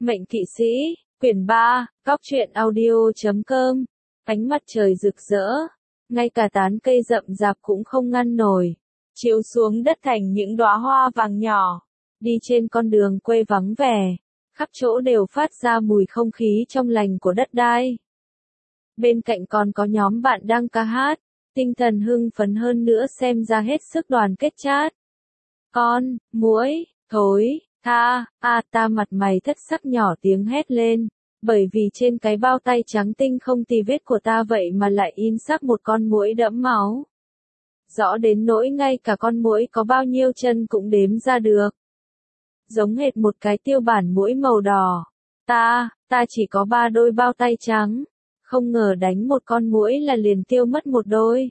Mệnh Kỵ Sĩ, quyển 3, góc truyện audio.com. Ánh mặt trời rực rỡ, ngay cả tán cây rậm rạp cũng không ngăn nổi, chiếu xuống đất thành những đóa hoa vàng nhỏ. Đi trên con đường quê vắng vẻ, khắp chỗ đều phát ra mùi không khí trong lành của đất đai. Bên cạnh còn có nhóm bạn đang ca hát, tinh thần hưng phấn hơn nữa xem ra hết sức đoàn kết chát. Con, muỗi, thối, tha, ta mặt mày thất sắc nhỏ tiếng hét lên, bởi vì trên cái bao tay trắng tinh không tì vết của ta vậy mà lại in xác một con muỗi đẫm máu. Rõ đến nỗi ngay cả con muỗi có bao nhiêu chân cũng đếm ra được. Giống hệt một cái tiêu bản muỗi màu đỏ. Ta chỉ có 3 đôi bao tay trắng, không ngờ đánh một con muỗi là liền tiêu mất một đôi.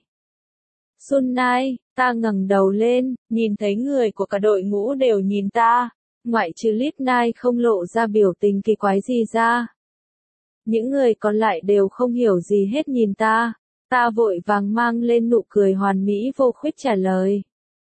Sun Nai, ta ngẩng đầu lên, nhìn thấy người của cả đội ngũ đều nhìn ta, ngoại trừ Lip Nai không lộ ra biểu tình kỳ quái gì ra. Những người còn lại đều không hiểu gì hết nhìn ta vội vàng mang lên nụ cười hoàn mỹ vô khuyết trả lời.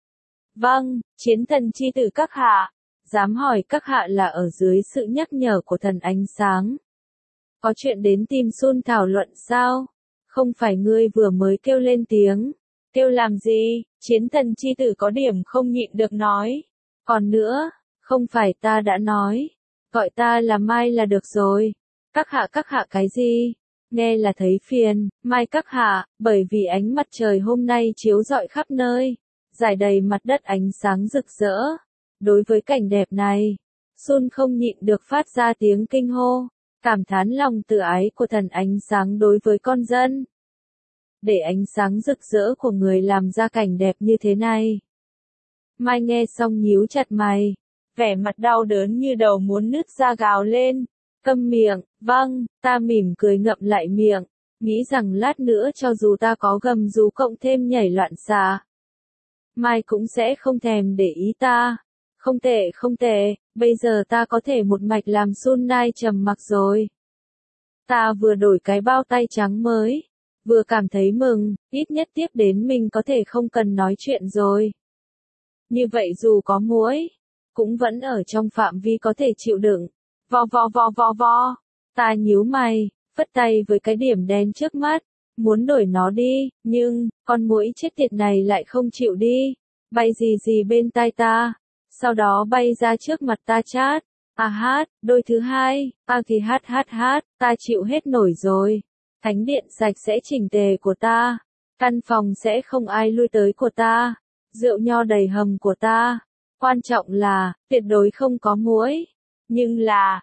Vâng, chiến thần chi tử các hạ, dám hỏi các hạ là ở dưới sự nhắc nhở của thần ánh sáng. Có chuyện đến tìm Sun thảo luận sao? Không phải ngươi vừa mới kêu lên tiếng. Kêu làm gì? Chiến thần chi tử có điểm không nhịn được nói. Còn nữa, không phải ta đã nói. Gọi ta là Mai là được rồi. Các hạ cái gì? Nghe là thấy phiền, Mai các hạ, bởi vì ánh mặt trời hôm nay chiếu rọi khắp nơi, rải đầy mặt đất ánh sáng rực rỡ. Đối với cảnh đẹp này, Sun không nhịn được phát ra tiếng kinh hô, cảm thán lòng từ ái của thần ánh sáng đối với con dân. Để ánh sáng rực rỡ của người làm ra cảnh đẹp như thế này. Mai nghe xong nhíu chặt mày, vẻ mặt đau đớn như đầu muốn nứt ra gào lên. Câm miệng, vâng, ta mỉm cười ngậm lại miệng, nghĩ rằng lát nữa cho dù ta có gầm rú cộng thêm nhảy loạn xạ, Mai cũng sẽ không thèm để ý ta. Không tệ, bây giờ ta có thể một mạch làm Sun Nai trầm mặc rồi. Ta vừa đổi cái bao tay trắng mới, vừa cảm thấy mừng, ít nhất tiếp đến mình có thể không cần nói chuyện rồi. Như vậy dù có muỗi, cũng vẫn ở trong phạm vi có thể chịu đựng. Vo. Ta nhíu mày, phất tay với cái điểm đen trước mắt, muốn đuổi nó đi, nhưng, con muỗi chết tiệt này lại không chịu đi, bay gì bên tai ta, sau đó bay ra trước mặt ta chát. Đôi thứ hai, thì hát, ta chịu hết nổi rồi. Thánh điện sạch sẽ chỉnh tề của ta, căn phòng sẽ không ai lui tới của ta, rượu nho đầy hầm của ta, quan trọng là, tuyệt đối không có muỗi. Nhưng là,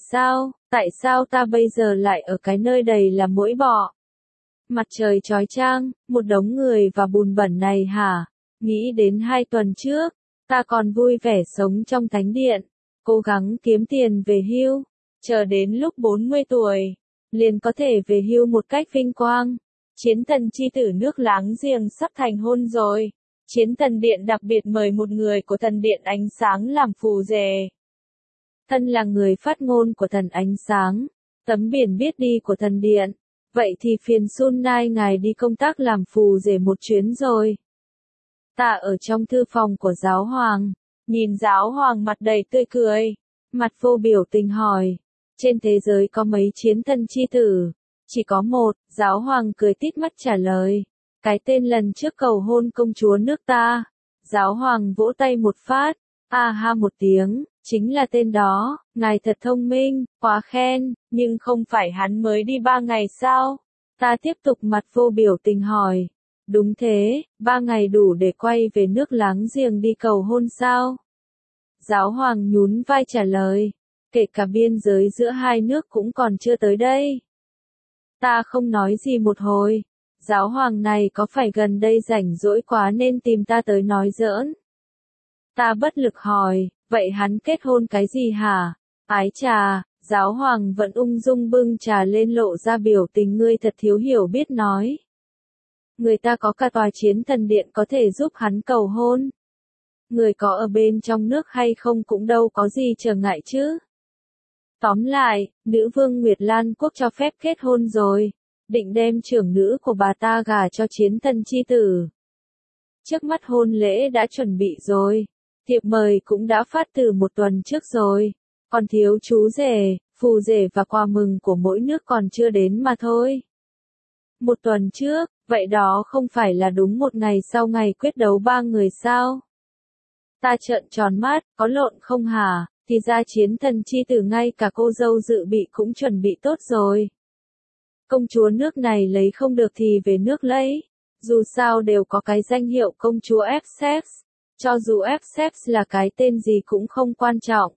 tại sao ta bây giờ lại ở cái nơi đầy là muỗi bọ? Mặt trời chói chang, một đống người và bùn bẩn này hả? Nghĩ đến 2 tuần trước, ta còn vui vẻ sống trong thánh điện, cố gắng kiếm tiền về hưu, chờ đến lúc 40 tuổi, liền có thể về hưu một cách vinh quang. Chiến thần chi tử nước láng giềng sắp thành hôn rồi. Chiến thần điện đặc biệt mời một người của thần điện ánh sáng làm phù rể. Thân là người phát ngôn của thần ánh sáng, tấm biển biết đi của thần điện, vậy thì phiền Sun Nai ngài đi công tác làm phù rể một chuyến rồi. Ta ở trong thư phòng của giáo hoàng, nhìn giáo hoàng mặt đầy tươi cười, mặt vô biểu tình hỏi, trên thế giới có mấy chiến thần chi tử? Chỉ có một, giáo hoàng cười tít mắt trả lời, cái tên lần trước cầu hôn công chúa nước ta. Giáo hoàng vỗ tay một phát, ha một tiếng, chính là tên đó, ngài thật thông minh, quá khen, nhưng không phải hắn mới đi 3 ngày sao? Ta tiếp tục mặt vô biểu tình hỏi, đúng thế, 3 ngày đủ để quay về nước láng giềng đi cầu hôn sao? Giáo hoàng nhún vai trả lời, kể cả biên giới giữa hai nước cũng còn chưa tới đây. Ta không nói gì một hồi, giáo hoàng này có phải gần đây rảnh rỗi quá nên tìm ta tới nói giỡn? Ta bất lực hỏi, vậy hắn kết hôn cái gì hả? Ái trà, giáo hoàng vẫn ung dung bưng trà lên lộ ra biểu tình ngươi thật thiếu hiểu biết nói. Người ta có cả tòa chiến thần điện có thể giúp hắn cầu hôn. Người có ở bên trong nước hay không cũng đâu có gì trở ngại chứ. Tóm lại, nữ vương Nguyệt Lan Quốc cho phép kết hôn rồi, định đem trưởng nữ của bà ta gả cho chiến thần chi tử. Trước mắt hôn lễ đã chuẩn bị rồi, thiệp mời cũng đã phát từ 1 tuần trước rồi, Còn thiếu chú rể, phù rể và quà mừng của mỗi nước còn chưa đến mà thôi. Một tuần trước, vậy đó không phải là đúng một ngày sau ngày quyết đấu ba người sao? Ta trợn tròn mắt, có lộn không hả? Thì ra chiến thần chi tử ngay cả cô dâu dự bị cũng chuẩn bị tốt rồi. Công chúa nước này lấy không được thì về nước lấy. Dù sao đều có cái danh hiệu công chúa Essex. Cho dù Essex là cái tên gì cũng không quan trọng.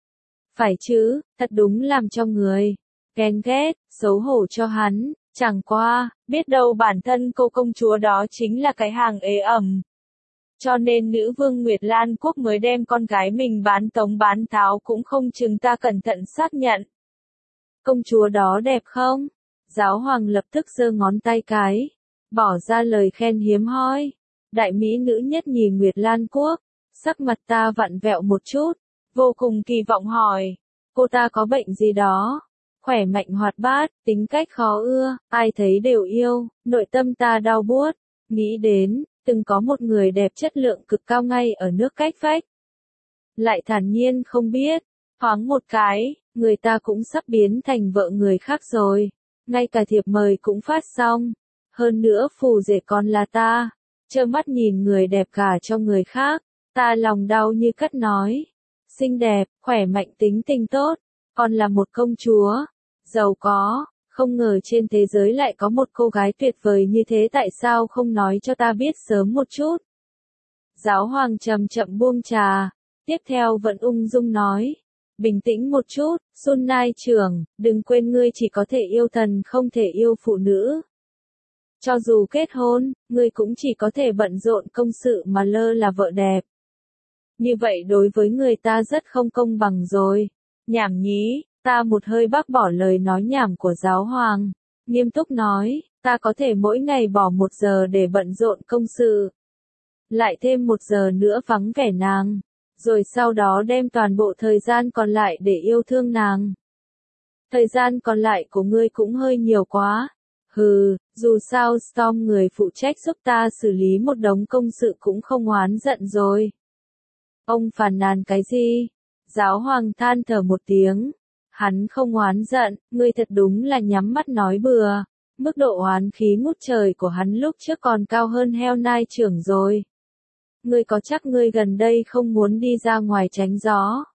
Phải chứ, thật đúng làm cho người ghen ghét, xấu hổ cho hắn. Chẳng qua, biết đâu bản thân cô công chúa đó chính là cái hàng ế ẩm. Cho nên nữ vương Nguyệt Lan Quốc mới đem con gái mình bán tống bán tháo cũng không chừng, ta cẩn thận xác nhận. Công chúa đó đẹp không? Giáo hoàng lập tức giơ ngón tay cái, bỏ ra lời khen hiếm hoi. Đại mỹ nữ nhất nhì Nguyệt Lan Quốc, sắc mặt ta vặn vẹo một chút, vô cùng kỳ vọng hỏi, cô ta có bệnh gì đó? Khỏe mạnh hoạt bát, tính cách khó ưa, ai thấy đều yêu, nội tâm ta đau buốt, nghĩ đến, từng có một người đẹp chất lượng cực cao ngay ở nước cách vách. Lại thản nhiên không biết, thoáng một cái, người ta cũng sắp biến thành vợ người khác rồi, ngay cả thiệp mời cũng phát xong, hơn nữa phù rể còn là ta, trơ mắt nhìn người đẹp gả cho người khác, ta lòng đau như cắt nói, xinh đẹp, khỏe mạnh tính tình tốt, còn là một công chúa, giàu có. Không ngờ trên thế giới lại có một cô gái tuyệt vời như thế, tại sao không nói cho ta biết sớm một chút? Giáo hoàng chậm chậm buông trà, tiếp theo vẫn ung dung nói, bình tĩnh một chút, Sun Nai trưởng, đừng quên ngươi chỉ có thể yêu thần không thể yêu phụ nữ. Cho dù kết hôn, ngươi cũng chỉ có thể bận rộn công sự mà lơ là vợ đẹp. Như vậy đối với người ta rất không công bằng rồi. Nhảm nhí. Ta một hơi bác bỏ lời nói nhảm của giáo hoàng, nghiêm túc nói, ta có thể mỗi ngày bỏ 1 giờ để bận rộn công sự. Lại thêm 1 giờ nữa vắng vẻ nàng, rồi sau đó đem toàn bộ thời gian còn lại để yêu thương nàng. Thời gian còn lại của ngươi cũng hơi nhiều quá. Hừ, dù sao Storm người phụ trách giúp ta xử lý một đống công sự cũng không oán giận rồi. Ông phàn nàn cái gì? Giáo hoàng than thở một tiếng. Hắn không oán giận, ngươi thật đúng là nhắm mắt nói bừa. Mức độ oán khí ngút trời của hắn lúc trước còn cao hơn heo nai trưởng rồi. Ngươi có chắc ngươi gần đây không muốn đi ra ngoài tránh gió?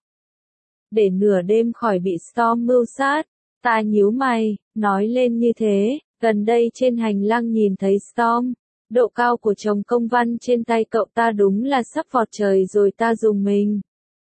Để nửa đêm khỏi bị Storm mưu sát, ta nhíu mày, nói lên như thế, gần đây trên hành lang nhìn thấy Storm. Độ cao của chồng công văn trên tay cậu ta đúng là sắp vọt trời rồi, ta rùng mình.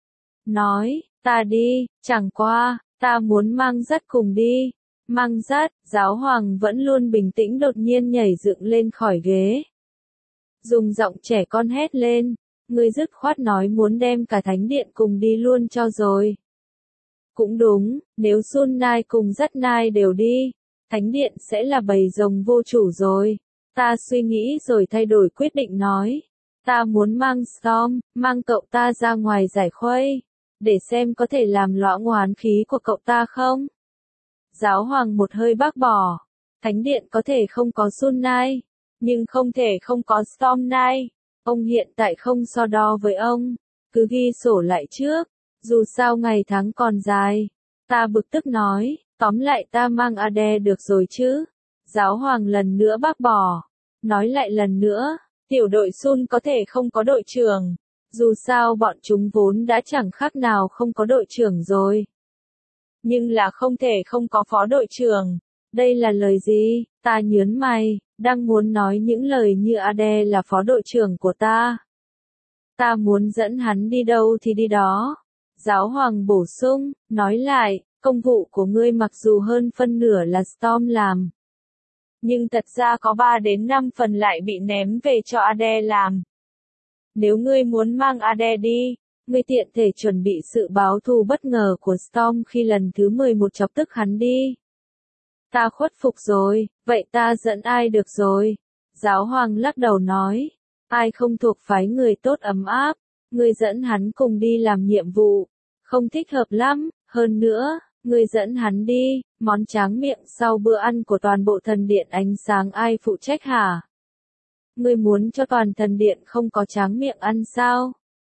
Nói, ta đi, chẳng qua. Ta muốn mang dắt cùng đi. Mang dắt, giáo hoàng vẫn luôn bình tĩnh đột nhiên nhảy dựng lên khỏi ghế. Dùng giọng trẻ con hét lên, ngươi dứt khoát nói muốn đem cả thánh điện cùng đi luôn cho rồi. Cũng đúng, nếu Sun Nai cùng dắt Nai đều đi, thánh điện sẽ là bầy rồng vô chủ rồi. Ta suy nghĩ rồi thay đổi quyết định nói, ta muốn mang Storm, mang cậu ta ra ngoài giải khuây. Để xem có thể làm loãng oán khí của cậu ta không? Giáo hoàng một hơi bác bỏ. Thánh điện có thể không có Sun Nai, nhưng không thể không có Storm Nai. Ông hiện tại không so đo với ông, cứ ghi sổ lại trước, dù sao ngày tháng còn dài. Ta bực tức nói, tóm lại ta mang Ade được rồi chứ? Giáo hoàng lần nữa bác bỏ. Nói lại lần nữa, tiểu đội Sun có thể không có đội trưởng. Dù sao bọn chúng vốn đã chẳng khác nào không có đội trưởng rồi. Nhưng là không thể không có phó đội trưởng. Đây là lời gì? Ta nhớn mày, đang muốn nói những lời như Ade là phó đội trưởng của ta. Ta muốn dẫn hắn đi đâu thì đi đó. Giáo hoàng bổ sung, nói lại, công vụ của ngươi mặc dù hơn phân nửa là Storm làm. Nhưng thật ra có 3 đến 5 phần lại bị ném về cho Ade làm. Nếu ngươi muốn mang Ade đi, ngươi tiện thể chuẩn bị sự báo thù bất ngờ của Storm khi lần thứ 11 chọc tức hắn đi. Ta khuất phục rồi, vậy ta dẫn ai được rồi? Giáo hoàng lắc đầu nói, ai không thuộc phái người tốt ấm áp, ngươi dẫn hắn cùng đi làm nhiệm vụ, không thích hợp lắm, hơn nữa, ngươi dẫn hắn đi, món tráng miệng sau bữa ăn của toàn bộ thần điện ánh sáng ai phụ trách hả? Ngươi muốn cho toàn thần điện không có tráng miệng ăn sao?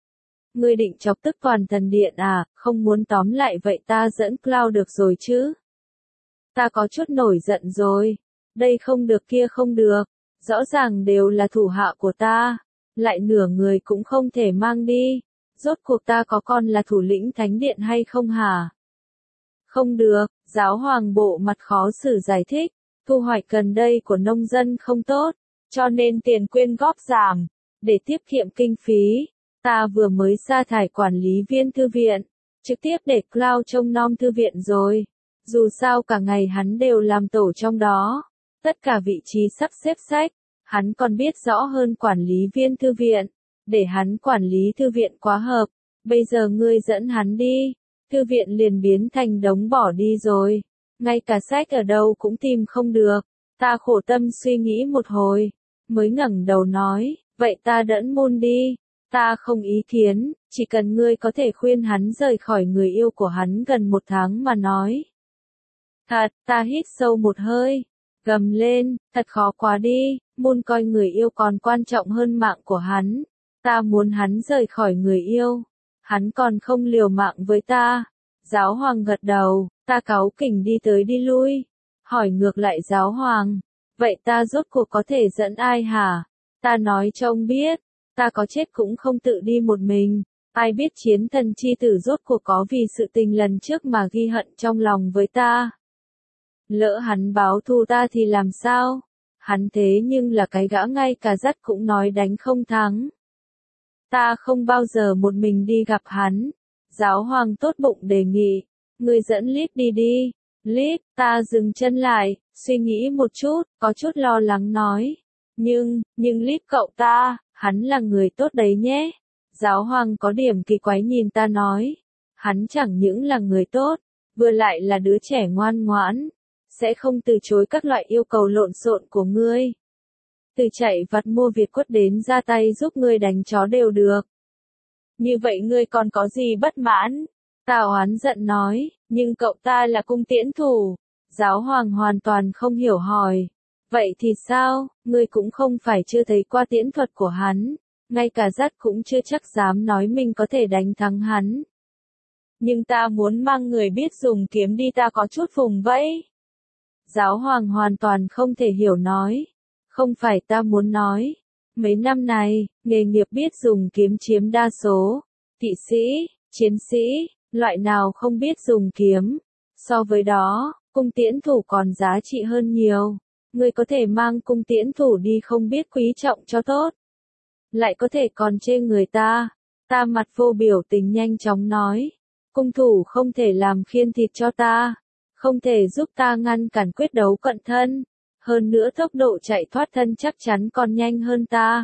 Ngươi định chọc tức toàn thần điện à, không muốn tóm lại vậy ta dẫn Cloud được rồi chứ. Ta có chút nổi giận rồi. Đây không được kia không được. Rõ ràng đều là thủ hạ của ta. Lại nửa người cũng không thể mang đi. Rốt cuộc ta có còn là thủ lĩnh thánh điện hay không hả? Không được, giáo hoàng bộ mặt khó xử giải thích. Thu hoạch gần đây của nông dân không tốt. Cho nên tiền quyên góp giảm. Để tiết kiệm kinh phí. Ta vừa mới sa thải quản lý viên thư viện. Trực tiếp để Cloud trông nom thư viện rồi. Dù sao cả ngày hắn đều làm tổ trong đó. Tất cả vị trí sắp xếp sách. Hắn còn biết rõ hơn quản lý viên thư viện. Để hắn quản lý thư viện quá hợp. Bây giờ ngươi dẫn hắn đi. Thư viện liền biến thành đống bỏ đi rồi. Ngay cả sách ở đâu cũng tìm không được. Ta khổ tâm suy nghĩ một hồi. Mới ngẩng đầu nói. Vậy ta đẫn môn đi. Ta không ý kiến. Chỉ cần ngươi có thể khuyên hắn rời khỏi người yêu của hắn gần 1 tháng mà nói. Thật, ta hít sâu một hơi. Gầm lên, thật khó quá đi. Môn coi người yêu còn quan trọng hơn mạng của hắn. Ta muốn hắn rời khỏi người yêu. Hắn còn không liều mạng với ta. Giáo hoàng gật đầu, ta cáu kỉnh đi tới đi lui. Hỏi ngược lại giáo hoàng. Vậy ta rốt cuộc có thể dẫn ai hả? Ta nói cho ông biết. Ta có chết cũng không tự đi một mình. Ai biết chiến thần chi tử rốt cuộc có vì sự tình lần trước mà ghi hận trong lòng với ta. Lỡ hắn báo thù ta thì làm sao? Hắn thế nhưng là cái gã ngay cả dắt cũng nói đánh không thắng. Ta không bao giờ một mình đi gặp hắn. Giáo hoàng tốt bụng đề nghị. Người dẫn Lít đi đi. Lít, ta dừng chân lại, suy nghĩ một chút, có chút lo lắng nói. Nhưng Lít cậu ta, hắn là người tốt đấy nhé. Giáo hoàng có điểm kỳ quái nhìn ta nói. Hắn chẳng những là người tốt, vừa lại là đứa trẻ ngoan ngoãn. Sẽ không từ chối các loại yêu cầu lộn xộn của ngươi. Từ chạy vặt mua Việt quất đến ra tay giúp ngươi đánh chó đều được. Như vậy ngươi còn có gì bất mãn? Ta oán giận nói, nhưng cậu ta là cung tiễn thủ. Giáo hoàng hoàn toàn không hiểu hỏi. Vậy thì sao, ngươi cũng không phải chưa thấy qua tiễn thuật của hắn. Ngay cả dắt cũng chưa chắc dám nói mình có thể đánh thắng hắn. Nhưng ta muốn mang người biết dùng kiếm đi, ta có chút vùng vẫy. Giáo hoàng hoàn toàn không thể hiểu nói. Không phải ta muốn nói. Mấy năm này, nghề nghiệp biết dùng kiếm chiếm đa số. Kỵ sĩ, chiến sĩ, loại nào không biết dùng kiếm. So với đó, cung tiễn thủ còn giá trị hơn nhiều. Người có thể mang cung tiễn thủ đi không biết quý trọng cho tốt. Lại có thể còn chê người ta. Ta mặt vô biểu tình nhanh chóng nói. Cung thủ không thể làm khiên thịt cho ta. Không thể giúp ta ngăn cản quyết đấu cận thân. Hơn nữa tốc độ chạy thoát thân chắc chắn còn nhanh hơn ta.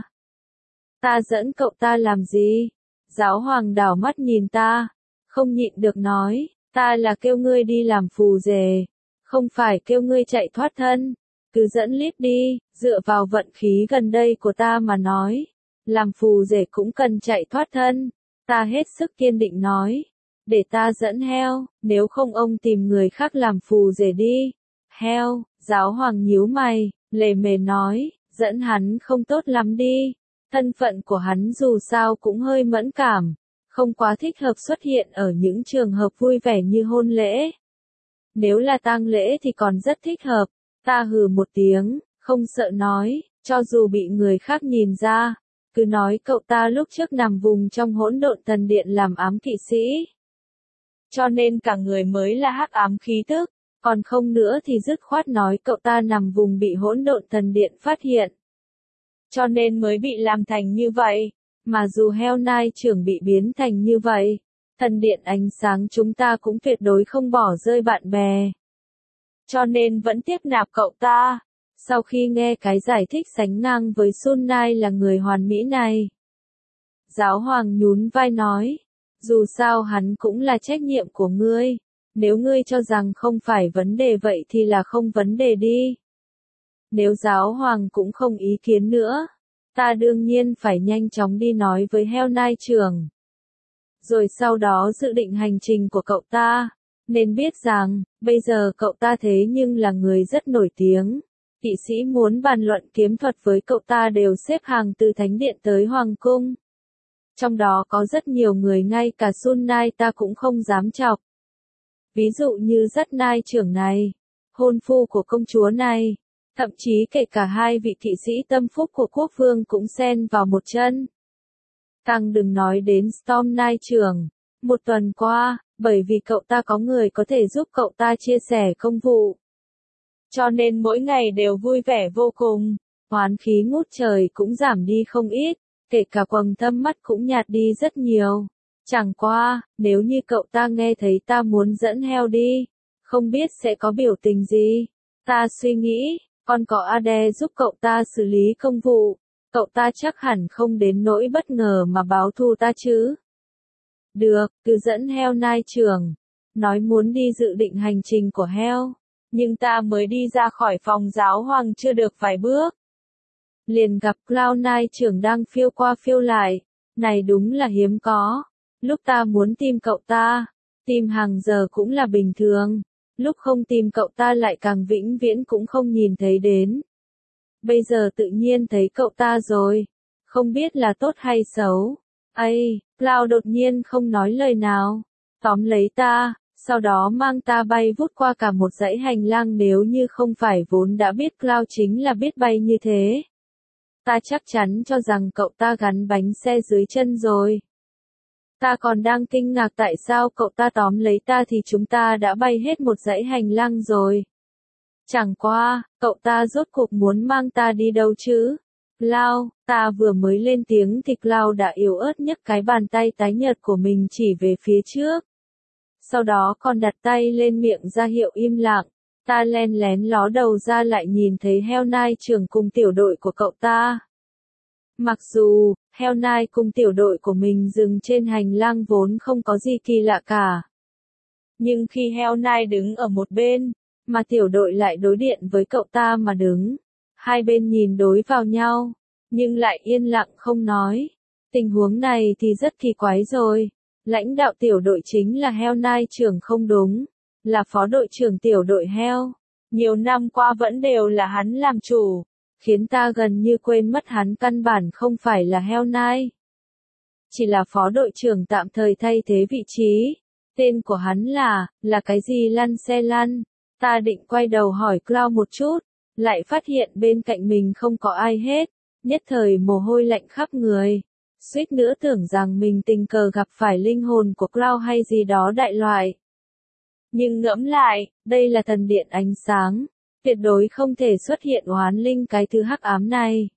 Ta dẫn cậu ta làm gì? Giáo hoàng đảo mắt nhìn ta. Không nhịn được nói. Ta là kêu ngươi đi làm phù rể. Không phải kêu ngươi chạy thoát thân. Cứ dẫn Lít đi. Dựa vào vận khí gần đây của ta mà nói. Làm phù rể cũng cần chạy thoát thân. Ta hết sức kiên định nói. Để ta dẫn heo, nếu không ông tìm người khác làm phù rể đi. Heo, giáo hoàng nhíu mày, lề mề nói, dẫn hắn không tốt lắm đi. Thân phận của hắn dù sao cũng hơi mẫn cảm, không quá thích hợp xuất hiện ở những trường hợp vui vẻ như hôn lễ. Nếu là tang lễ thì còn rất thích hợp. Ta hừ một tiếng, không sợ nói, cho dù bị người khác nhìn ra. Cứ nói cậu ta lúc trước nằm vùng trong hỗn độn thần điện làm ám kỵ sĩ. Cho nên cả người mới là hắc ám khí tức, còn không nữa thì dứt khoát nói cậu ta nằm vùng bị hỗn độn thần điện phát hiện. Cho nên mới bị làm thành như vậy, mà dù heo nai trưởng bị biến thành như vậy, thần điện ánh sáng chúng ta cũng tuyệt đối không bỏ rơi bạn bè. Cho nên vẫn tiếp nạp cậu ta. Sau khi nghe cái giải thích sánh ngang với Sun Nai là người hoàn mỹ này, giáo hoàng nhún vai nói. Dù sao hắn cũng là trách nhiệm của ngươi. Nếu ngươi cho rằng không phải vấn đề vậy thì là không vấn đề đi. Nếu giáo hoàng cũng không ý kiến nữa, ta đương nhiên phải nhanh chóng đi nói với heo nai trưởng. Rồi sau đó dự định hành trình của cậu ta. Nên biết rằng, bây giờ cậu ta thế nhưng là người rất nổi tiếng. Kỵ sĩ muốn bàn luận kiếm thuật với cậu ta đều xếp hàng từ thánh điện tới hoàng cung. Trong đó có rất nhiều người ngay cả Sun Nai ta cũng không dám chọc. Ví dụ như Dắt Nai trưởng này, hôn phu của công chúa này, thậm chí kể cả hai vị thị sĩ tâm phúc của quốc vương cũng xen vào một chân. Càng đừng nói đến Storm Nai trưởng. Một tuần qua, bởi vì cậu ta có người có thể giúp cậu ta chia sẻ công vụ, cho nên mỗi ngày đều vui vẻ vô cùng, oán khí ngút trời cũng giảm đi không ít, kể cả quầng thâm mắt cũng nhạt đi rất nhiều. Chẳng qua, nếu như cậu ta nghe thấy ta muốn dẫn heo đi, không biết sẽ có biểu tình gì. Ta suy nghĩ, còn có Ade giúp cậu ta xử lý công vụ, cậu ta chắc hẳn không đến nỗi bất ngờ mà báo thù ta chứ. Được, cứ dẫn heo Nai trưởng. Nói muốn đi dự định hành trình của heo. Nhưng ta mới đi ra khỏi phòng giáo hoàng chưa được vài bước. Liền gặp Cloud Nai trưởng đang phiêu qua phiêu lại. Này đúng là hiếm có. Lúc ta muốn tìm cậu ta, tìm hàng giờ cũng là bình thường. Lúc không tìm cậu ta lại càng vĩnh viễn cũng không nhìn thấy đến. Bây giờ tự nhiên thấy cậu ta rồi. Không biết là tốt hay xấu. Ây, Cloud đột nhiên không nói lời nào. Tóm lấy ta, sau đó mang ta bay vút qua cả một dãy hành lang nếu như không phải vốn đã biết Cloud chính là biết bay như thế. Ta chắc chắn cho rằng cậu ta gắn bánh xe dưới chân rồi. Ta còn đang kinh ngạc tại sao cậu ta tóm lấy ta thì chúng ta đã bay hết một dãy hành lang rồi. Chẳng qua, cậu ta rốt cuộc muốn mang ta đi đâu chứ? Cloud, ta vừa mới lên tiếng thì Cloud đã yếu ớt nhấc cái bàn tay tái nhợt của mình chỉ về phía trước. Sau đó còn đặt tay lên miệng ra hiệu im lặng. Ta len lén ló đầu ra lại nhìn thấy heo Nai trưởng cùng tiểu đội của cậu ta. Mặc dù, heo Nai cùng tiểu đội của mình dừng trên hành lang vốn không có gì kỳ lạ cả. Nhưng khi heo Nai đứng ở một bên, mà tiểu đội lại đối điện với cậu ta mà đứng. Hai bên nhìn đối vào nhau, nhưng lại yên lặng không nói. Tình huống này thì rất kỳ quái rồi. Lãnh đạo tiểu đội chính là heo Nai trưởng không đúng, là phó đội trưởng tiểu đội heo. Nhiều năm qua vẫn đều là hắn làm chủ, khiến ta gần như quên mất hắn căn bản không phải là heo Nai. Chỉ là phó đội trưởng tạm thời thay thế vị trí. Tên của hắn là cái gì lăn xe lăn. Ta định quay đầu hỏi Cloud một chút, lại phát hiện bên cạnh mình không có ai hết, nhất thời mồ hôi lạnh khắp người. Suýt nữa tưởng rằng mình tình cờ gặp phải linh hồn của Cloud hay gì đó đại loại. Nhưng ngẫm lại, đây là thần điện ánh sáng, tuyệt đối không thể xuất hiện oán linh cái thứ hắc ám này.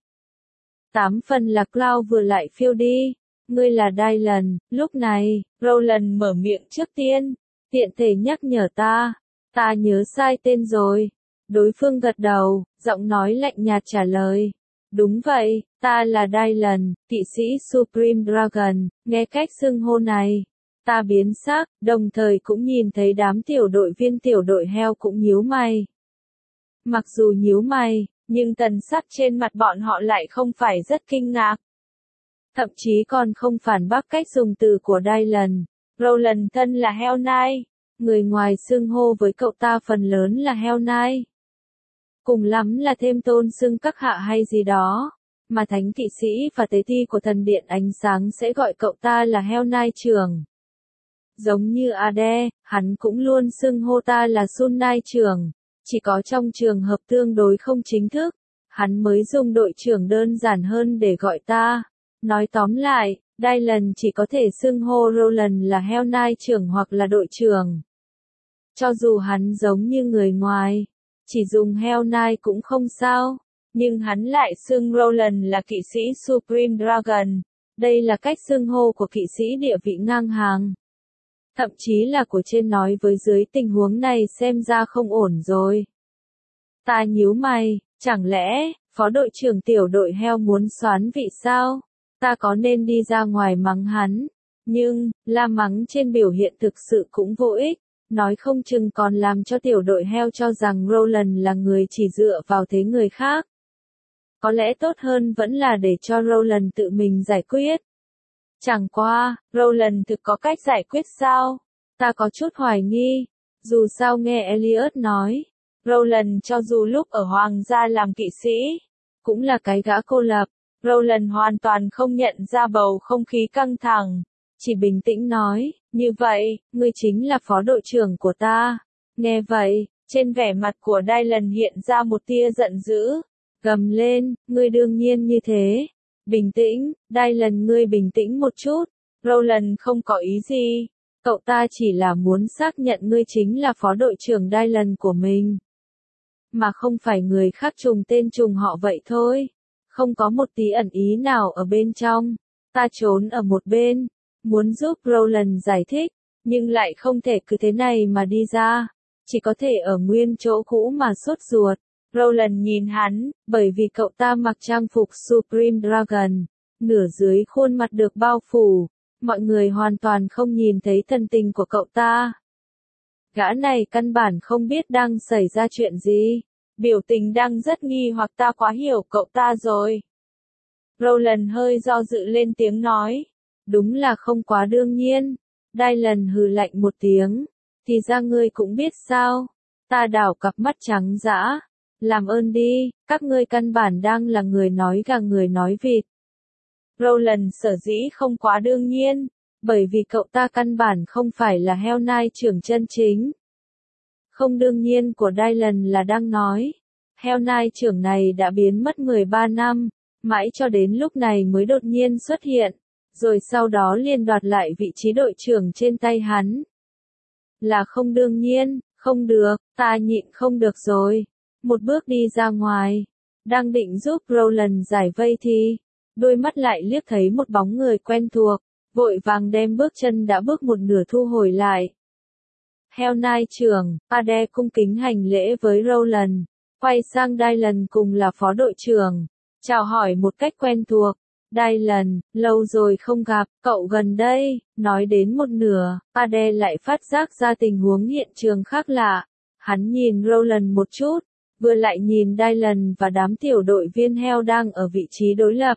8 phần là Cloud vừa lại phiêu đi. Ngươi là Dylan, lúc này, Roland mở miệng trước tiên, tiện thể nhắc nhở ta. Ta nhớ sai tên rồi. Đối phương gật đầu, giọng nói lạnh nhạt trả lời. Đúng vậy, ta là Dylan, kỵ sĩ Supreme Dragon. Nghe cách xưng hô này, ta biến sắc, đồng thời cũng nhìn thấy đám tiểu đội viên tiểu đội heo cũng nhíu mày. Mặc dù nhíu mày, nhưng tần sắc trên mặt bọn họ lại không phải rất kinh ngạc. Thậm chí còn không phản bác cách dùng từ của Dylan. Roland thân là heo Nai. Người ngoài xưng hô với cậu ta phần lớn là heo Nai. Cùng lắm là thêm tôn xưng các hạ hay gì đó. Mà thánh kỵ sĩ và tế thi của thần điện ánh sáng sẽ gọi cậu ta là heo Nai trưởng. Giống như Ade, hắn cũng luôn xưng hô ta là Sun Nai trưởng. Chỉ có trong trường hợp tương đối không chính thức, hắn mới dùng đội trưởng đơn giản hơn để gọi ta. Nói tóm lại, Dylan chỉ có thể xưng hô Roland là heo Nai trưởng hoặc là đội trưởng. Cho dù hắn giống như người ngoài, chỉ dùng heo Nai cũng không sao, nhưng hắn lại xưng Roland là kỵ sĩ Supreme Dragon. Đây là cách xưng hô của kỵ sĩ địa vị ngang hàng. Thậm chí là của trên nói với dưới tình huống này xem ra không ổn rồi. Ta nhíu mày, chẳng lẽ, phó đội trưởng tiểu đội heo muốn soán vị sao? Ta có nên đi ra ngoài mắng hắn? Nhưng, la mắng trên biểu hiện thực sự cũng vô ích. Nói không chừng còn làm cho tiểu đội heo cho rằng Roland là người chỉ dựa vào thế người khác. Có lẽ tốt hơn vẫn là để cho Roland tự mình giải quyết. Chẳng qua, Roland thực có cách giải quyết sao? Ta có chút hoài nghi. Dù sao nghe Elliot nói, Roland cho dù lúc ở Hoàng gia làm kỵ sĩ, cũng là cái gã cô lập. Rowland hoàn toàn không nhận ra bầu không khí căng thẳng, chỉ bình tĩnh nói, như vậy, ngươi chính là phó đội trưởng của ta. Nghe vậy, trên vẻ mặt của Dylan hiện ra một tia giận dữ, gầm lên, ngươi đương nhiên như thế. Bình tĩnh, Dylan ngươi bình tĩnh một chút, Rowland không có ý gì. Cậu ta chỉ là muốn xác nhận ngươi chính là phó đội trưởng Dylan của mình. Mà không phải người khác trùng tên trùng họ vậy thôi. Không có một tí ẩn ý nào ở bên trong. Ta trốn ở một bên, muốn giúp Rowland giải thích, nhưng lại không thể cứ thế này mà đi ra. Chỉ có thể ở nguyên chỗ cũ mà sốt ruột. Rowland nhìn hắn, bởi vì cậu ta mặc trang phục Supreme Dragon, nửa dưới khuôn mặt được bao phủ. Mọi người hoàn toàn không nhìn thấy thân tình của cậu ta. Gã này căn bản không biết đang xảy ra chuyện gì. Biểu tình đang rất nghi hoặc ta quá hiểu cậu ta rồi. Rowland hơi do dự lên tiếng nói. Đúng là không quá đương nhiên. Dylan hừ lạnh một tiếng. Thì ra ngươi cũng biết sao. Ta đảo cặp mắt trắng dã. Làm ơn đi, các ngươi căn bản đang là người nói gà người nói vịt. Rowland sở dĩ không quá đương nhiên, bởi vì cậu ta căn bản không phải là Hell Knight trưởng chân chính. Không đương nhiên của Dylan là đang nói, Hell Knight trưởng này đã biến mất 13 năm, mãi cho đến lúc này mới đột nhiên xuất hiện, rồi sau đó liền đoạt lại vị trí đội trưởng trên tay hắn. Là không đương nhiên, không được, ta nhịn không được rồi. Một bước đi ra ngoài, đang định giúp Rowland giải vây thì đôi mắt lại liếc thấy một bóng người quen thuộc, vội vàng đem bước chân đã bước một nửa thu hồi lại. Hell Knight trưởng, Ade cung kính hành lễ với Rowland, quay sang Dylan cùng là phó đội trưởng, chào hỏi một cách quen thuộc. Dylan, lâu rồi không gặp, cậu gần đây, nói đến một nửa, Ade lại phát giác ra tình huống hiện trường khác lạ. Hắn nhìn Rowland một chút, vừa lại nhìn Dylan và đám tiểu đội viên Hell đang ở vị trí đối lập.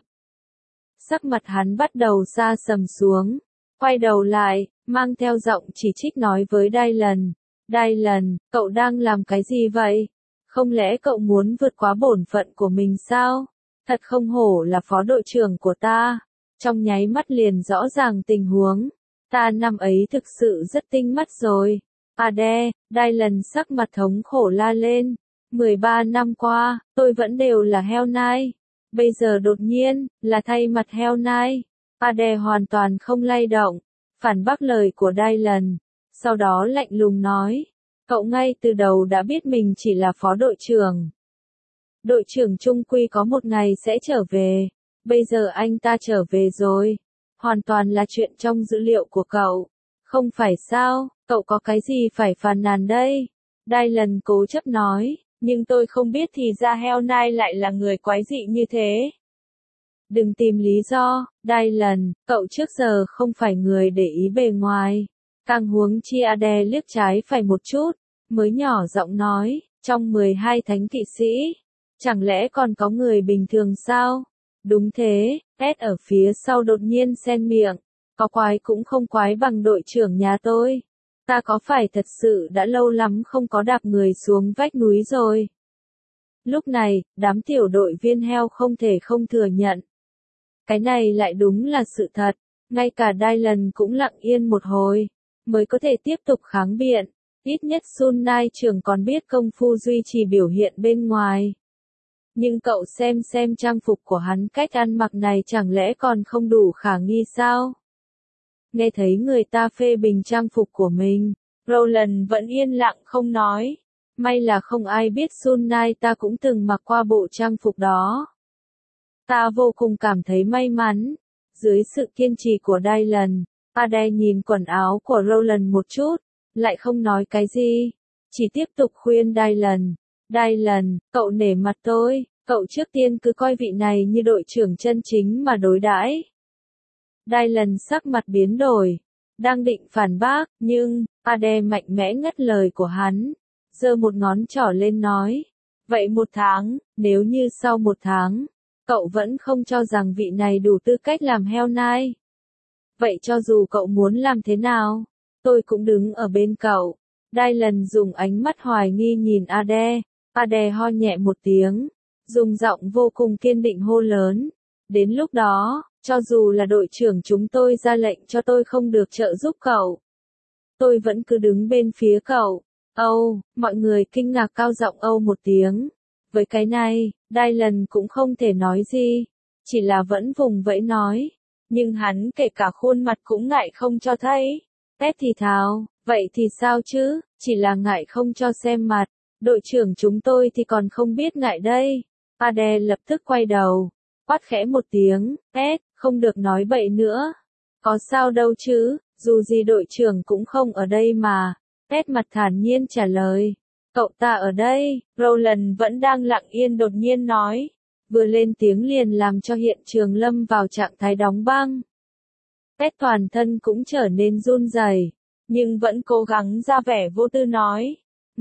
Sắc mặt hắn bắt đầu xa sầm xuống, quay đầu lại, mang theo giọng chỉ trích nói với Dylan. Dylan, cậu đang làm cái gì vậy? Không lẽ cậu muốn vượt quá bổn phận của mình sao? Thật không hổ là phó đội trưởng của ta. Trong nháy mắt liền rõ ràng tình huống. Ta năm ấy thực sự rất tinh mắt rồi. Ade, Dylan sắc mặt thống khổ la lên. 13 năm qua, tôi vẫn đều là Hell Knight. Bây giờ đột nhiên, là thay mặt Hell Knight. Ade hoàn toàn không lay động, phản bác lời của Dylan. Sau đó lạnh lùng nói, cậu ngay từ đầu đã biết mình chỉ là phó đội trưởng. Đội trưởng trung quy có một ngày sẽ trở về. Bây giờ anh ta trở về rồi. Hoàn toàn là chuyện trong dữ liệu của cậu. Không phải sao, cậu có cái gì phải phàn nàn đây? Dylan cố chấp nói. Nhưng tôi không biết thì ra Hell Knight lại là người quái dị như thế. Đừng tìm lý do, Dylan, cậu trước giờ không phải người để ý bề ngoài. Càng huống chi Ade liếc trái phải một chút, mới nhỏ giọng nói, trong 12 thánh kỵ sĩ, chẳng lẽ còn có người bình thường sao? Đúng thế, Ed ở phía sau đột nhiên xen miệng, có quái cũng không quái bằng đội trưởng nhà tôi. Ta có phải thật sự đã lâu lắm không có đạp người xuống vách núi rồi? Lúc này, đám tiểu đội viên Hell không thể không thừa nhận. Cái này lại đúng là sự thật, ngay cả Dylan cũng lặng yên một hồi, mới có thể tiếp tục kháng biện. Ít nhất Sun Knight trưởng còn biết công phu duy trì biểu hiện bên ngoài. Nhưng cậu xem trang phục của hắn, cách ăn mặc này chẳng lẽ còn không đủ khả nghi sao? Nghe thấy người ta phê bình trang phục của mình, Rowland vẫn yên lặng không nói. May là không ai biết Sun Knight ta cũng từng mặc qua bộ trang phục đó. Ta vô cùng cảm thấy may mắn. Dưới sự kiên trì của Dylan, Ade nhìn quần áo của Rowland một chút, lại không nói cái gì. Chỉ tiếp tục khuyên Dylan. Dylan, cậu nể mặt tôi, cậu trước tiên cứ coi vị này như đội trưởng chân chính mà đối đãi. Dylan sắc mặt biến đổi, đang định phản bác, nhưng, Ade mạnh mẽ ngắt lời của hắn, giơ một ngón trỏ lên nói, vậy 1 tháng, nếu như sau 1 tháng, cậu vẫn không cho rằng vị này đủ tư cách làm Hell Knight. Vậy cho dù cậu muốn làm thế nào, tôi cũng đứng ở bên cậu. Dylan dùng ánh mắt hoài nghi nhìn Ade, Ade ho nhẹ một tiếng, dùng giọng vô cùng kiên định hô lớn, Đến lúc đó, cho dù là đội trưởng chúng tôi ra lệnh cho tôi không được trợ giúp cậu, tôi vẫn cứ đứng bên phía cậu. Âu, mọi người kinh ngạc cao giọng âu một tiếng. Với cái này, Dylan cũng không thể nói gì, chỉ là vẫn vùng vẫy nói. Nhưng hắn kể cả khuôn mặt cũng ngại không cho thấy. Ted thì thào, vậy thì sao chứ, chỉ là ngại không cho xem mặt. Đội trưởng chúng tôi thì còn không biết ngại đây. Ade lập tức quay đầu, quát khẽ một tiếng, Ted, không được nói bậy nữa. Có sao đâu chứ, dù gì đội trưởng cũng không ở đây mà. Ted mặt thản nhiên trả lời. Cậu ta ở đây, Roland vẫn đang lặng yên đột nhiên nói. Vừa lên tiếng liền làm cho hiện trường lâm vào trạng thái đóng băng. Ted toàn thân cũng trở nên run rẩy, nhưng vẫn cố gắng ra vẻ vô tư nói.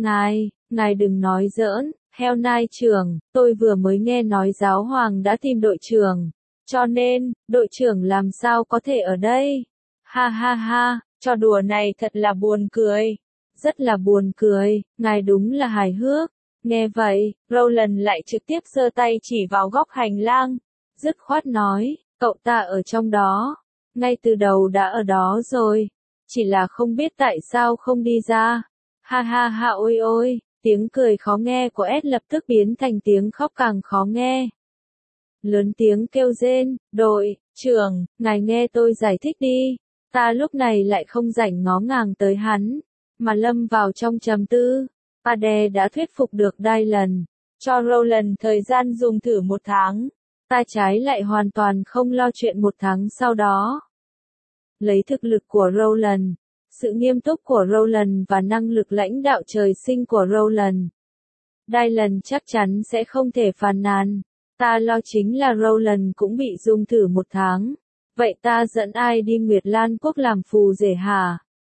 Ngài đừng nói giỡn, Hell Knight trưởng, tôi vừa mới nghe nói giáo hoàng đã tìm đội trưởng. Cho nên, đội trưởng làm sao có thể ở đây? Ha ha ha, trò đùa này thật là buồn cười. Rất là buồn cười, ngài đúng là hài hước. Nghe vậy, Roland lại trực tiếp giơ tay chỉ vào góc hành lang. Dứt khoát nói, cậu ta ở trong đó. Ngay từ đầu đã ở đó rồi. Chỉ là không biết tại sao không đi ra. Ha ha ha ôi ôi, tiếng cười khó nghe của Ed lập tức biến thành tiếng khóc càng khó nghe. Lớn tiếng kêu rên, đội trưởng, ngài nghe tôi giải thích đi. Ta lúc này lại không rảnh ngó ngàng tới hắn, mà lâm vào trong trầm tư. Ade đã thuyết phục được Dylan, cho Roland thời gian dùng thử 1 tháng. Ta trái lại hoàn toàn không lo chuyện 1 tháng sau đó. Lấy thực lực của Roland, sự nghiêm túc của Roland và năng lực lãnh đạo trời sinh của Roland, Dylan chắc chắn sẽ không thể phàn nàn. Ta lo chính là Roland cũng bị dùng thử 1 tháng. Vậy ta dẫn ai đi Nguyệt Lan Quốc làm phù rể hả?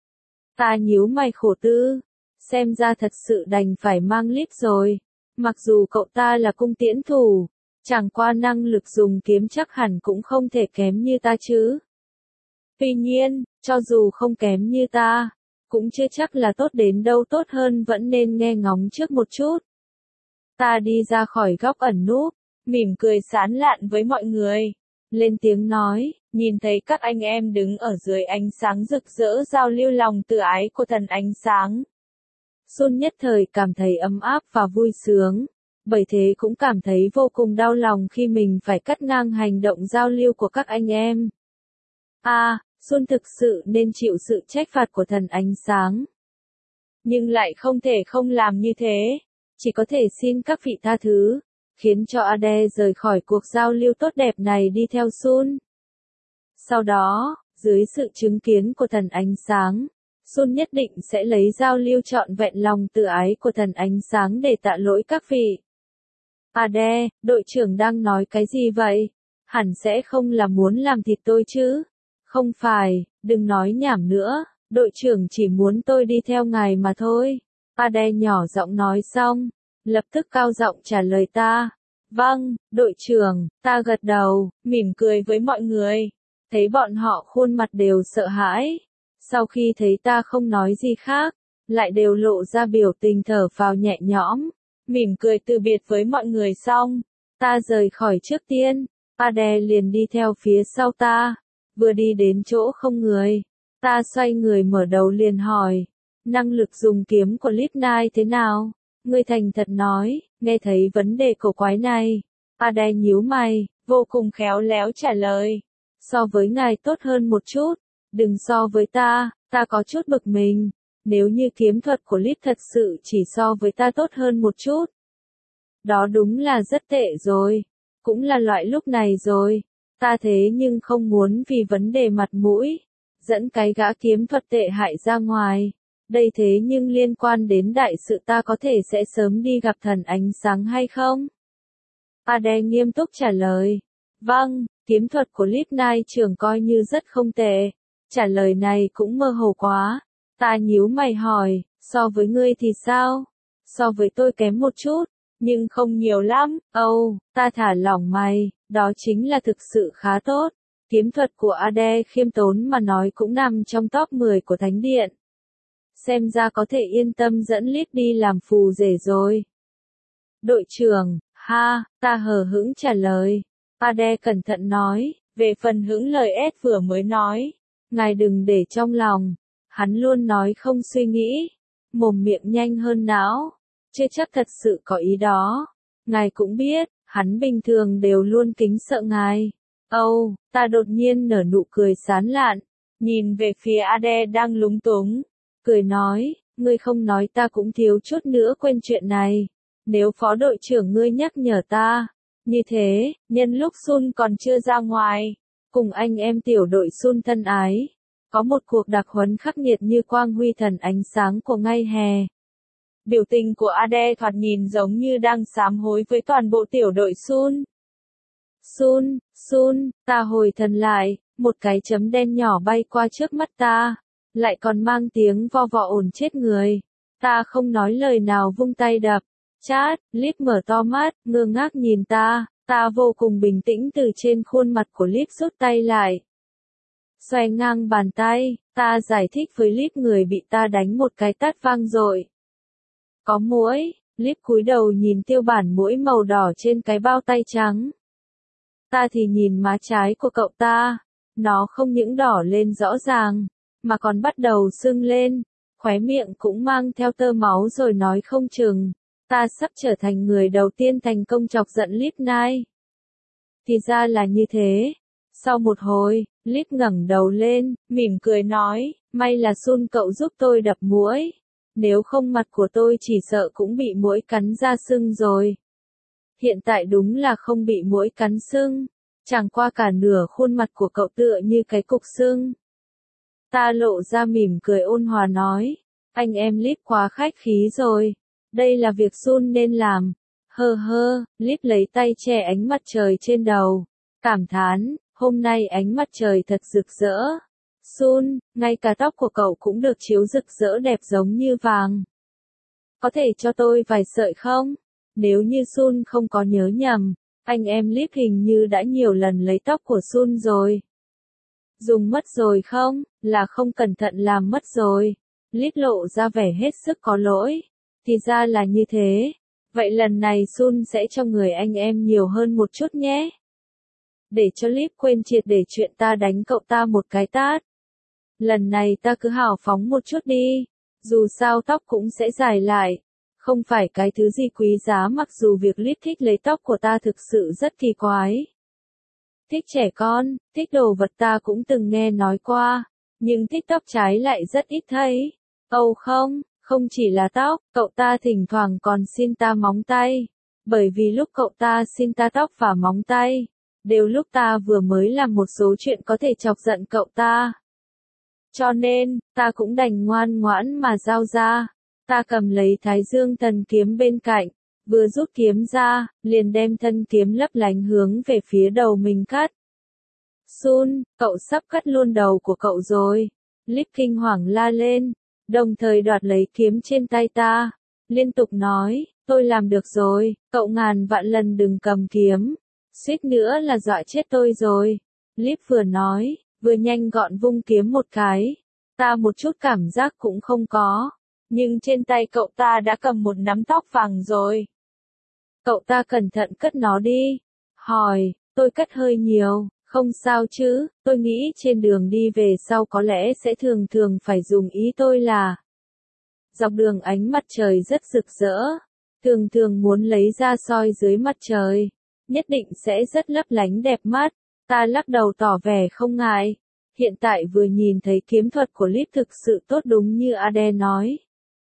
Ta nhíu mày khổ tư. Xem ra thật sự đành phải mang Lip rồi. Mặc dù cậu ta là cung tiễn thủ, chẳng qua năng lực dùng kiếm chắc hẳn cũng không thể kém như ta chứ. Tuy nhiên, cho dù không kém như ta, cũng chưa chắc là tốt đến đâu, tốt hơn vẫn nên nghe ngóng trước một chút. Ta đi ra khỏi góc ẩn núp, mỉm cười sán lạn với mọi người. Lên tiếng nói, nhìn thấy các anh em đứng ở dưới ánh sáng rực rỡ giao lưu lòng tự ái của thần ánh sáng. Sun nhất thời cảm thấy ấm áp và vui sướng, bởi thế cũng cảm thấy vô cùng đau lòng khi mình phải cắt ngang hành động giao lưu của các anh em. Sun thực sự nên chịu sự trách phạt của thần ánh sáng. Nhưng lại không thể không làm như thế, chỉ có thể xin các vị tha thứ, khiến cho Ade rời khỏi cuộc giao lưu tốt đẹp này đi theo Sun. Sau đó, dưới sự chứng kiến của thần ánh sáng, Sun nhất định sẽ lấy giao lưu trọn vẹn lòng tự ái của thần ánh sáng để tạ lỗi các vị. Ade, đội trưởng đang nói cái gì vậy? Hẳn sẽ không là muốn làm thịt tôi chứ? Không phải, đừng nói nhảm nữa, đội trưởng chỉ muốn tôi đi theo ngài mà thôi. Ade nhỏ giọng nói xong, lập tức cao giọng trả lời ta. Vâng, đội trưởng, ta gật đầu, mỉm cười với mọi người. Thấy bọn họ khuôn mặt đều sợ hãi. Sau khi thấy ta không nói gì khác, lại đều lộ ra biểu tình thở phào nhẹ nhõm, mỉm cười từ biệt với mọi người xong, ta rời khỏi trước tiên. Ade liền đi theo phía sau ta. Vừa đi đến chỗ không người, ta xoay người mở đầu liền hỏi, năng lực dùng kiếm của Lip Knight thế nào? Ngươi thành thật nói. Nghe thấy vấn đề cổ quái này, Ade nhíu mày, vô cùng khéo léo trả lời. So với ngài tốt hơn một chút. Đừng so với ta có chút bực mình. Nếu như kiếm thuật của Lip thật sự chỉ so với ta tốt hơn một chút, đó đúng là rất tệ rồi. Cũng là loại lúc này rồi. Ta thế nhưng không muốn vì vấn đề mặt mũi, dẫn cái gã kiếm thuật tệ hại ra ngoài. Đây thế nhưng liên quan đến đại sự, ta có thể sẽ sớm đi gặp thần ánh sáng hay không? Ade nghiêm túc trả lời. Vâng, kiếm thuật của Lip Knight trưởng coi như rất không tệ. Trả lời này cũng mơ hồ quá. Ta nhíu mày hỏi, so với ngươi thì sao? So với tôi kém một chút, nhưng không nhiều lắm. Ta thả lỏng mày, đó chính là thực sự khá tốt. Kiếm thuật của Ade khiêm tốn mà nói cũng nằm trong top 10 của Thánh Điện. Xem ra có thể yên tâm dẫn Lip đi làm phù rể rồi. Đội trưởng, ta hờ hững trả lời. Ade cẩn thận nói, về phần hững lời S vừa mới nói, ngài đừng để trong lòng, hắn luôn nói không suy nghĩ, mồm miệng nhanh hơn não, chưa chắc thật sự có ý đó. Ngài cũng biết, hắn bình thường đều luôn kính sợ ngài. Âu, ta đột nhiên nở nụ cười sán lạn, nhìn về phía Ade đang lúng túng, cười nói, ngươi không nói ta cũng thiếu chút nữa quên chuyện này. Nếu phó đội trưởng ngươi nhắc nhở ta, như thế, nhân lúc Sun còn chưa ra ngoài, cùng anh em tiểu đội Sun thân ái, có một cuộc đặc huấn khắc nghiệt như quang huy thần ánh sáng của ngày hè. Biểu tình của Ade thoạt nhìn giống như đang sám hối với toàn bộ tiểu đội Sun. Sun, ta hồi thần lại, một cái chấm đen nhỏ bay qua trước mắt ta, lại còn mang tiếng vo vọ ồn chết người. Ta không nói lời nào vung tay đập. Chát, Lip mở to mắt, ngơ ngác nhìn ta vô cùng bình tĩnh từ trên khuôn mặt của Lip rút tay lại. Xoay ngang bàn tay, ta giải thích với Lip người bị ta đánh một cái tát vang dội. Có muỗi, Lip cúi đầu nhìn tiêu bản muỗi màu đỏ trên cái bao tay trắng. Ta thì nhìn má trái của cậu ta, nó không những đỏ lên rõ ràng, mà còn bắt đầu sưng lên, khóe miệng cũng mang theo tơ máu rồi nói không chừng. Ta sắp trở thành người đầu tiên thành công chọc giận Lip Nai. Thì ra là như thế. Sau một hồi, Lip ngẩng đầu lên, mỉm cười nói, may là Sun cậu giúp tôi đập muỗi. Nếu không mặt của tôi chỉ sợ cũng bị muỗi cắn ra sưng rồi. Hiện tại đúng là không bị muỗi cắn sưng. Chẳng qua cả nửa khuôn mặt của cậu tựa như cái cục sưng. Ta lộ ra mỉm cười ôn hòa nói, anh em Lip quá khách khí rồi. Đây là việc Sun nên làm. Lip lấy tay che ánh mặt trời trên đầu. Cảm thán, hôm nay ánh mặt trời thật rực rỡ. Sun, ngay cả tóc của cậu cũng được chiếu rực rỡ đẹp giống như vàng. Có thể cho tôi vài sợi không? Nếu như Sun không có nhớ nhầm, anh em Lip hình như đã nhiều lần lấy tóc của Sun rồi. Dùng mất rồi không? Là không cẩn thận làm mất rồi. Lip lộ ra vẻ hết sức có lỗi. Thì ra là như thế. Vậy lần này Sun sẽ cho người anh em nhiều hơn một chút nhé. Để cho Lip quên triệt để chuyện ta đánh cậu ta một cái tát. Lần này ta cứ hào phóng một chút đi. Dù sao tóc cũng sẽ dài lại. Không phải cái thứ gì quý giá mặc dù việc Lip thích lấy tóc của ta thực sự rất kỳ quái. Thích trẻ con, thích đồ vật ta cũng từng nghe nói qua. Nhưng thích tóc trái lại rất ít thấy. Âu không chỉ là tóc, cậu ta thỉnh thoảng còn xin ta móng tay. Bởi vì lúc cậu ta xin ta tóc và móng tay, đều lúc ta vừa mới làm một số chuyện có thể chọc giận cậu ta. Cho nên, ta cũng đành ngoan ngoãn mà giao ra. Ta cầm lấy Thái Dương Thần kiếm bên cạnh, vừa rút kiếm ra, liền đem thân kiếm lấp lánh hướng về phía đầu mình cắt. Sun, cậu sắp cắt luôn đầu của cậu rồi. Lip kinh hoàng la lên, đồng thời đoạt lấy kiếm trên tay ta, liên tục nói, tôi làm được rồi, cậu ngàn vạn lần đừng cầm kiếm, suýt nữa là dọa chết tôi rồi. Lip vừa nói, vừa nhanh gọn vung kiếm một cái, ta một chút cảm giác cũng không có, nhưng trên tay cậu ta đã cầm một nắm tóc vàng rồi. Cậu ta cẩn thận cất nó đi, hỏi, tôi cất hơi nhiều. Không sao chứ, tôi nghĩ trên đường đi về sau có lẽ sẽ thường thường phải dùng ý tôi là. Dọc đường ánh mặt trời rất rực rỡ, thường thường muốn lấy ra soi dưới mặt trời, nhất định sẽ rất lấp lánh đẹp mắt. Ta lắc đầu tỏ vẻ không ngại. Hiện tại vừa nhìn thấy kiếm thuật của Lip thực sự tốt đúng như Ade nói.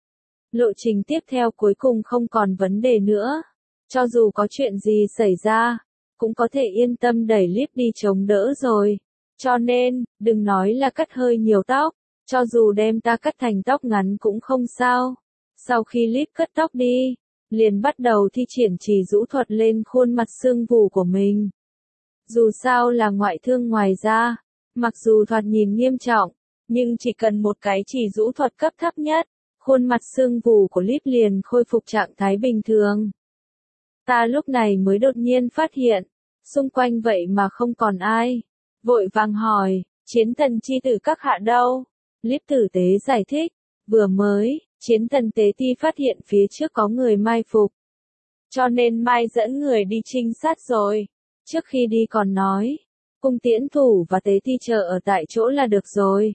Lộ trình tiếp theo cuối cùng không còn vấn đề nữa. Cho dù có chuyện gì xảy ra, cũng có thể yên tâm đẩy Lip đi chống đỡ rồi. Cho nên, đừng nói là cắt hơi nhiều tóc, cho dù đem ta cắt thành tóc ngắn cũng không sao. Sau khi Lip cất tóc đi, liền bắt đầu thi triển chỉ rũ thuật lên khuôn mặt xương vù của mình. Dù sao là ngoại thương ngoài da, mặc dù thoạt nhìn nghiêm trọng, nhưng chỉ cần một cái chỉ rũ thuật cấp thấp nhất, khuôn mặt xương vù của Lip liền khôi phục trạng thái bình thường. Ta lúc này mới đột nhiên phát hiện, xung quanh vậy mà không còn ai. Vội vàng hỏi, chiến thần chi tử các hạ đâu? Lip tử tế giải thích, vừa mới, chiến thần tế ti phát hiện phía trước có người mai phục. Cho nên mai dẫn người đi trinh sát rồi. Trước khi đi còn nói, cung tiễn thủ và tế ti chờ ở tại chỗ là được rồi.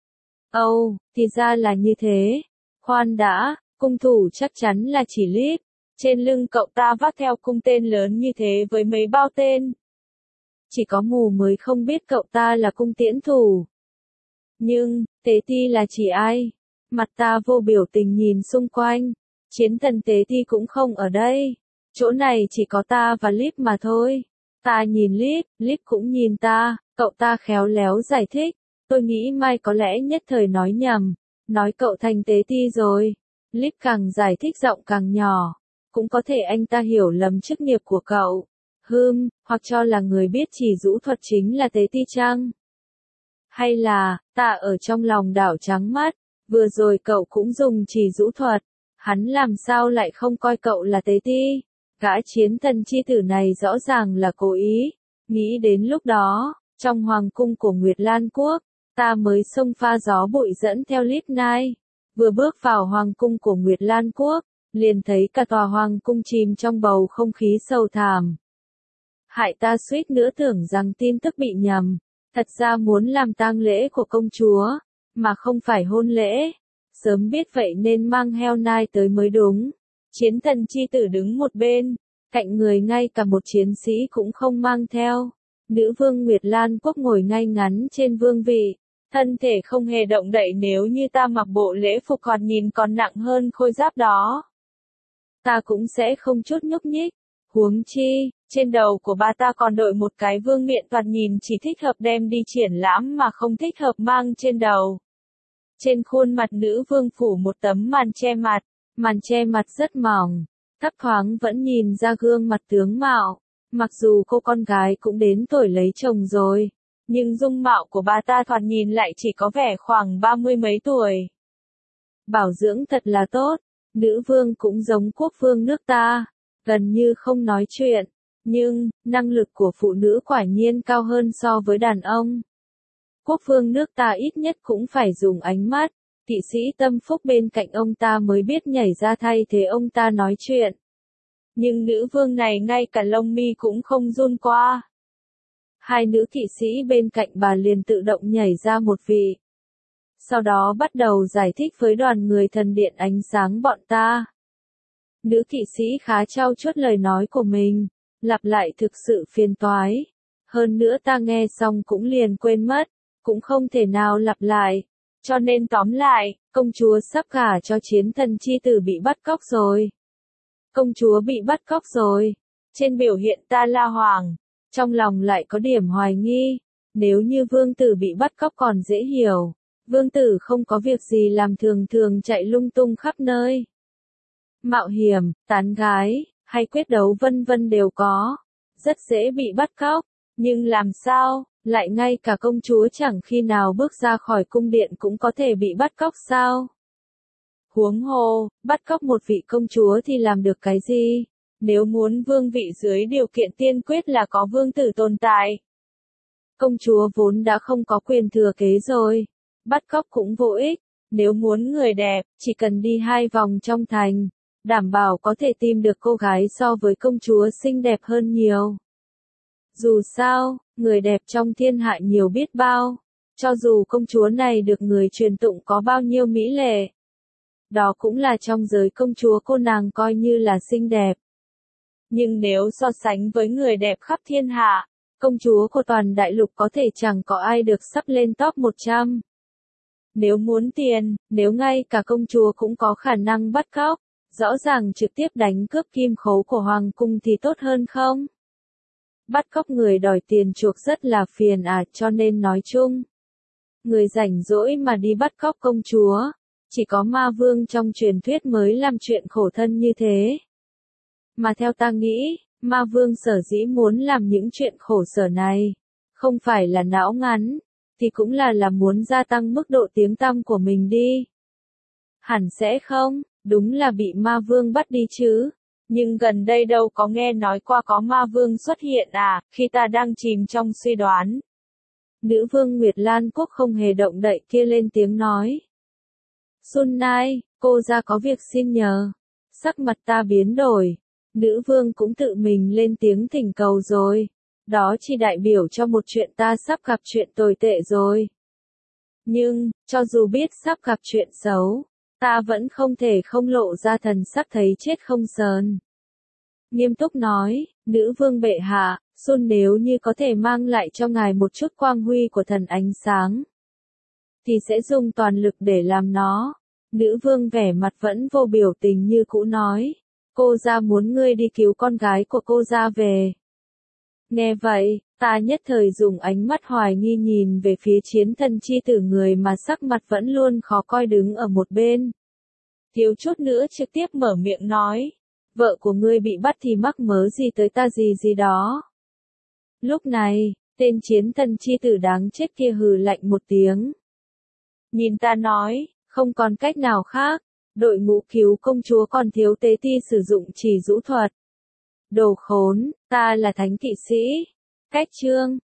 Âu, thì ra là như thế. Khoan đã, cung thủ chắc chắn là chỉ Líp. Trên lưng cậu ta vác theo cung tên lớn như thế với mấy bao tên. Chỉ có mù mới không biết cậu ta là cung tiễn thủ. Nhưng, tế ti là chỉ ai? Mặt ta vô biểu tình nhìn xung quanh. Chiến thần tế ti cũng không ở đây. Chỗ này chỉ có ta và Líp mà thôi. Ta nhìn Líp, Líp cũng nhìn ta, cậu ta khéo léo giải thích. Tôi nghĩ Mai có lẽ nhất thời nói nhầm, nói cậu thành tế ti rồi. Líp càng giải thích giọng càng nhỏ. Cũng có thể anh ta hiểu lầm chức nghiệp của cậu. Hoặc cho là người biết chỉ rũ thuật chính là tế ti chăng? Hay là, ta ở trong lòng đảo trắng mắt, vừa rồi cậu cũng dùng chỉ rũ thuật, hắn làm sao lại không coi cậu là tế ti? Gã chiến thần chi tử này rõ ràng là cố ý, nghĩ đến lúc đó, trong hoàng cung của Nguyệt Lan Quốc, ta mới xông pha gió bụi dẫn theo Líp Nai, vừa bước vào hoàng cung của Nguyệt Lan Quốc, liền thấy cả tòa hoàng cung chìm trong bầu không khí sầu thảm. Hại ta suýt nữa tưởng rằng tin tức bị nhầm, thật ra muốn làm tang lễ của công chúa, mà không phải hôn lễ. Sớm biết vậy nên mang heo nai tới mới đúng. Chiến thần chi tử đứng một bên, cạnh người ngay cả một chiến sĩ cũng không mang theo. Nữ vương Nguyệt Lan Quốc ngồi ngay ngắn trên vương vị, thân thể không hề động đậy nếu như ta mặc bộ lễ phục còn nhìn còn nặng hơn khôi giáp đó. Ta cũng sẽ không chút nhúc nhích. Huống chi, trên đầu của ba ta còn đội một cái vương miện thoạt nhìn chỉ thích hợp đem đi triển lãm mà không thích hợp mang trên đầu. Trên khuôn mặt nữ vương phủ một tấm màn che mặt rất mỏng, thấp thoáng vẫn nhìn ra gương mặt tướng mạo. Mặc dù cô con gái cũng đến tuổi lấy chồng rồi, nhưng dung mạo của bà ta thoạt nhìn lại chỉ có vẻ khoảng 30 mấy tuổi. Bảo dưỡng thật là tốt, nữ vương cũng giống quốc vương nước ta, gần như không nói chuyện, nhưng, năng lực của phụ nữ quả nhiên cao hơn so với đàn ông. Quốc vương nước ta ít nhất cũng phải dùng ánh mắt, kỵ sĩ tâm phúc bên cạnh ông ta mới biết nhảy ra thay thế ông ta nói chuyện. Nhưng nữ vương này ngay cả lông mi cũng không run qua. Hai nữ kỵ sĩ bên cạnh bà liền tự động nhảy ra một vị. Sau đó bắt đầu giải thích với đoàn người thần điện ánh sáng bọn ta. Nữ kỵ sĩ khá trau chuốt lời nói của mình, lặp lại thực sự phiền toái. Hơn nữa ta nghe xong cũng liền quên mất, cũng không thể nào lặp lại. Cho nên tóm lại, công chúa sắp gả cho chiến thần chi tử bị bắt cóc rồi. Công chúa bị bắt cóc rồi. Trên biểu hiện ta la hoàng, trong lòng lại có điểm hoài nghi. Nếu như vương tử bị bắt cóc còn dễ hiểu. Vương tử không có việc gì làm thường thường chạy lung tung khắp nơi. Mạo hiểm, tán gái, hay quyết đấu vân vân đều có. Rất dễ bị bắt cóc. Nhưng làm sao, lại ngay cả công chúa chẳng khi nào bước ra khỏi cung điện cũng có thể bị bắt cóc sao? Huống hồ, bắt cóc một vị công chúa thì làm được cái gì? Nếu muốn vương vị dưới điều kiện tiên quyết là có vương tử tồn tại. Công chúa vốn đã không có quyền thừa kế rồi. Bắt cóc cũng vô ích. Nếu muốn người đẹp, chỉ cần đi 2 vòng trong thành. Đảm bảo có thể tìm được cô gái so với công chúa xinh đẹp hơn nhiều. Dù sao, người đẹp trong thiên hạ nhiều biết bao. Cho dù công chúa này được người truyền tụng có bao nhiêu mỹ lệ. Đó cũng là trong giới công chúa cô nàng coi như là xinh đẹp. Nhưng nếu so sánh với người đẹp khắp thiên hạ, công chúa của toàn đại lục có thể chẳng có ai được sắp lên top 100. Nếu muốn tiền, nếu ngay cả công chúa cũng có khả năng bắt cóc, rõ ràng trực tiếp đánh cướp kim khố của hoàng cung thì tốt hơn không? Bắt cóc người đòi tiền chuộc rất là phiền cho nên nói chung. Người rảnh rỗi mà đi bắt cóc công chúa, chỉ có ma vương trong truyền thuyết mới làm chuyện khổ thân như thế. Mà theo ta nghĩ, ma vương sở dĩ muốn làm những chuyện khổ sở này, không phải là não ngắn, thì cũng là muốn gia tăng mức độ tiếng tăm của mình đi. Hẳn sẽ không, đúng là bị ma vương bắt đi chứ. Nhưng gần đây đâu có nghe nói qua có ma vương xuất hiện khi ta đang chìm trong suy đoán. Nữ vương Nguyệt Lan Quốc không hề động đậy kia lên tiếng nói. Sun Nai, cô ra có việc xin nhờ. Sắc mặt ta biến đổi. Nữ vương cũng tự mình lên tiếng thỉnh cầu rồi. đó chỉ đại biểu cho một chuyện ta sắp gặp chuyện tồi tệ rồi. Nhưng, cho dù biết sắp gặp chuyện xấu, ta vẫn không thể không lộ ra thần sắc thấy chết không sờn. Nghiêm túc nói, nữ vương bệ hạ, Sun nếu như có thể mang lại cho ngài một chút quang huy của thần ánh sáng, thì sẽ dùng toàn lực để làm nó. Nữ vương vẻ mặt vẫn vô biểu tình như cũ nói, cô gia muốn ngươi đi cứu con gái của cô gia về. Nghe vậy, ta nhất thời dùng ánh mắt hoài nghi nhìn về phía chiến thần chi tử người mà sắc mặt vẫn luôn khó coi đứng ở một bên. Thiếu chút nữa trực tiếp mở miệng nói, vợ của ngươi bị bắt thì mắc mớ gì tới ta gì gì đó. Lúc này, tên chiến thần chi tử đáng chết kia hừ lạnh một tiếng. Nhìn ta nói, không còn cách nào khác, đội ngũ cứu công chúa còn thiếu tế ti sử dụng chỉ rũ thuật. Đồ khốn, ta là thánh kỵ sĩ. Cách chương